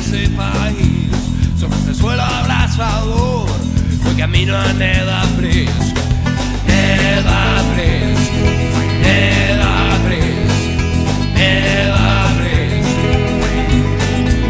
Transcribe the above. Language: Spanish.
ese país. Sobre ese suelo abrasador, voy camino a Neda Pris.